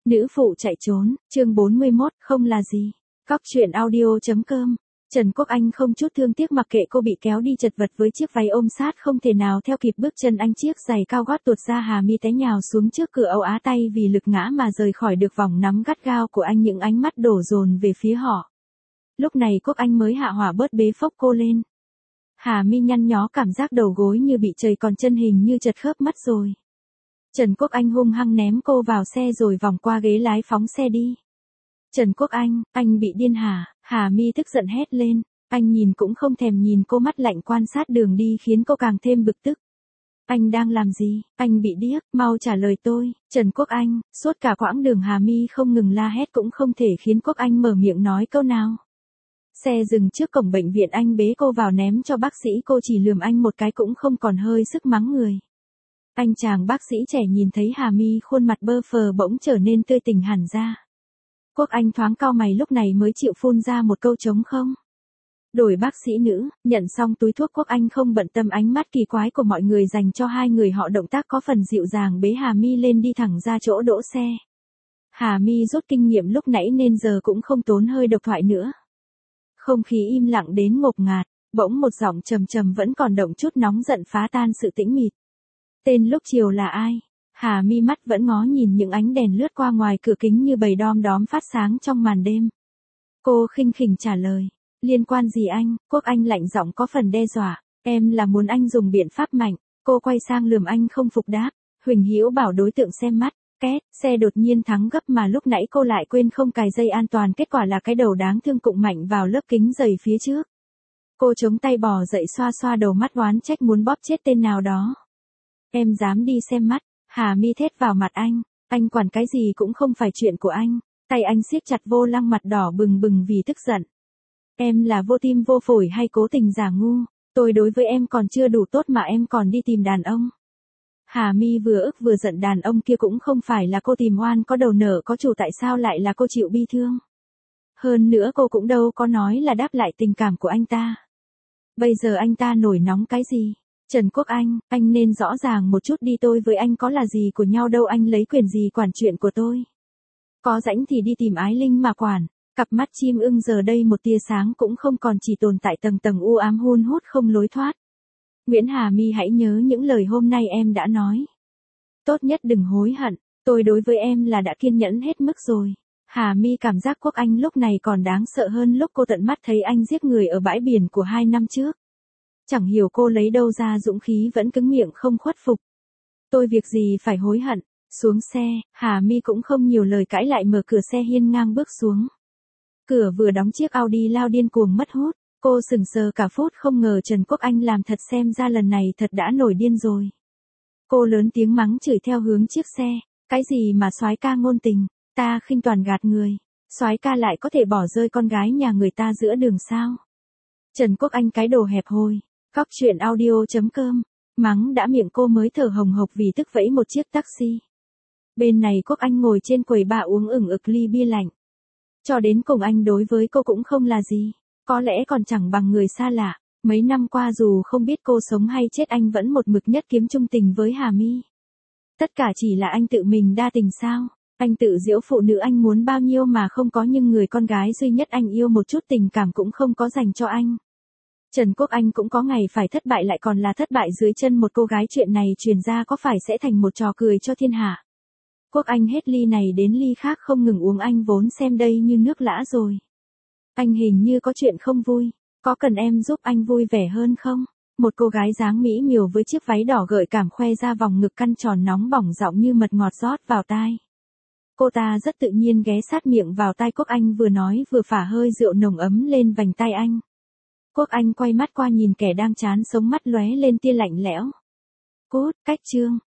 Nữ phụ chạy trốn, chương 41, không là gì. Cóc truyện audio.com. Trần Quốc Anh không chút thương tiếc mặc kệ cô bị kéo đi chật vật với chiếc váy ôm sát không thể nào theo kịp bước chân anh, chiếc giày cao gót tuột ra Hà Mi té nhào xuống trước cửa Âu Á, tay vì lực ngã mà rời khỏi được vòng nắm gắt gao của anh, những ánh mắt đổ dồn về phía họ. Lúc này Quốc Anh mới hạ hỏa bớt bế phốc cô lên. Hà Mi nhăn nhó, cảm giác đầu gối như bị chày, còn chân hình như chật khớp mắt rồi. Trần Quốc Anh hung hăng ném cô vào xe rồi vòng qua ghế lái phóng xe đi. Trần Quốc anh bị điên hả? Hà Mi tức giận hét lên. Anh nhìn cũng không thèm nhìn cô, mắt lạnh quan sát đường đi khiến cô càng thêm bực tức. Anh đang làm gì? Anh bị điếc, mau trả lời tôi. Trần Quốc Anh, suốt cả quãng đường Hà Mi không ngừng la hét cũng không thể khiến Quốc Anh mở miệng nói câu nào. Xe dừng trước cổng bệnh viện, anh bế cô vào ném cho bác sĩ, cô chỉ lườm anh một cái cũng không còn hơi sức mắng người. Anh chàng bác sĩ trẻ nhìn thấy Hà Mi khuôn mặt bơ phờ bỗng trở nên tươi tỉnh hẳn ra. Quốc Anh thoáng cau mày, lúc này mới chịu phun ra một câu trống không. Đổi bác sĩ nữ, nhận xong túi thuốc, Quốc Anh không bận tâm ánh mắt kỳ quái của mọi người dành cho hai người họ, động tác có phần dịu dàng bế Hà Mi lên đi thẳng ra chỗ đỗ xe. Hà Mi rút kinh nghiệm lúc nãy nên giờ cũng không tốn hơi độc thoại nữa. Không khí im lặng đến ngột ngạt, bỗng một giọng trầm trầm vẫn còn động chút nóng giận phá tan sự tĩnh mịt. Tên lúc chiều là ai? Hà Mi mắt vẫn ngó nhìn những ánh đèn lướt qua ngoài cửa kính như bầy đom đóm phát sáng trong màn đêm. Cô khinh khỉnh trả lời. Liên quan gì anh? Quốc Anh lạnh giọng có phần đe dọa. Em là muốn anh dùng biện pháp mạnh. Cô quay sang lườm anh không phục đáp. Huỳnh Hữu bảo đối tượng xem mắt. Két, xe đột nhiên thắng gấp mà lúc nãy cô lại quên không cài dây an toàn, kết quả là cái đầu đáng thương cụng mạnh vào lớp kính dày phía trước. Cô chống tay bò dậy, xoa xoa đầu, mắt oán trách muốn bóp chết tên nào đó. Em dám đi xem mắt? Hà Mi thét vào mặt anh quản cái gì cũng không phải chuyện của anh. Tay anh siết chặt vô lăng, mặt đỏ bừng bừng vì tức giận. Em là vô tim vô phổi hay cố tình giả ngu? Tôi đối với em còn chưa đủ tốt mà em còn đi tìm đàn ông. Hà Mi vừa ức vừa giận, đàn ông kia cũng không phải là cô tìm oan, có đầu nợ có chủ, tại sao lại là cô chịu bi thương? Hơn nữa cô cũng đâu có nói là đáp lại tình cảm của anh ta. Bây giờ anh ta nổi nóng cái gì? Trần Quốc anh nên rõ ràng một chút đi, tôi với anh có là gì của nhau đâu, anh lấy quyền gì quản chuyện của tôi? Có rảnh thì đi tìm Ái Linh mà quản. Cặp mắt chim ưng giờ đây một tia sáng cũng không còn, chỉ tồn tại tầng tầng u ám hun hút không lối thoát. Nguyễn Hà Mi, hãy nhớ những lời hôm nay em đã nói. Tốt nhất đừng hối hận, tôi đối với em là đã kiên nhẫn hết mức rồi. Hà Mi cảm giác Quốc Anh lúc này còn đáng sợ hơn lúc cô tận mắt thấy anh giết người ở bãi biển của 2 năm trước. Chẳng hiểu cô lấy đâu ra dũng khí vẫn cứng miệng không khuất phục. Tôi việc gì phải hối hận. Xuống xe, Hà Mi cũng không nhiều lời cãi lại, mở cửa xe hiên ngang bước xuống. Cửa vừa đóng, chiếc Audi lao điên cuồng mất hút. Cô sững sờ cả phút, không ngờ Trần Quốc Anh làm thật, xem ra lần này thật đã nổi điên rồi. Cô lớn tiếng mắng chửi theo hướng chiếc xe. Cái gì mà soái ca ngôn tình, ta khinh toàn gạt người. Soái ca lại có thể bỏ rơi con gái nhà người ta giữa đường sao? Trần Quốc Anh, cái đồ hẹp hòi. Cóc truyện audio.com. Mắng đã miệng, cô mới thở hồng hộc vì tức vẫy một chiếc taxi. Bên này Quốc Anh ngồi trên quầy bar uống ửng ực ly bia lạnh. Cho đến cùng anh đối với cô cũng không là gì. Có lẽ còn chẳng bằng người xa lạ. Mấy năm qua dù không biết cô sống hay chết, anh vẫn một mực nhất kiếm chung tình với Hà Mi. Tất cả chỉ là anh tự mình đa tình sao? Anh tự giễu phụ nữ anh muốn bao nhiêu mà không có, nhưng người con gái duy nhất anh yêu một chút tình cảm cũng không có dành cho anh. Trần Quốc Anh cũng có ngày phải thất bại, lại còn là thất bại dưới chân một cô gái. Chuyện này truyền ra có phải sẽ thành một trò cười cho thiên hạ? Quốc Anh hết ly này đến ly khác không ngừng uống, anh vốn xem đây như nước lã rồi. Anh hình như có chuyện không vui, có cần em giúp anh vui vẻ hơn không? Một cô gái dáng mỹ miều với chiếc váy đỏ gợi cảm khoe ra vòng ngực căn tròn nóng bỏng, giọng như mật ngọt rót vào tai. Cô ta rất tự nhiên ghé sát miệng vào tai Quốc Anh, vừa nói vừa phả hơi rượu nồng ấm lên vành tai anh. Quốc Anh quay mắt qua nhìn kẻ đang chán sống, mắt lóe lên tia lạnh lẽo. Cút, cách chương.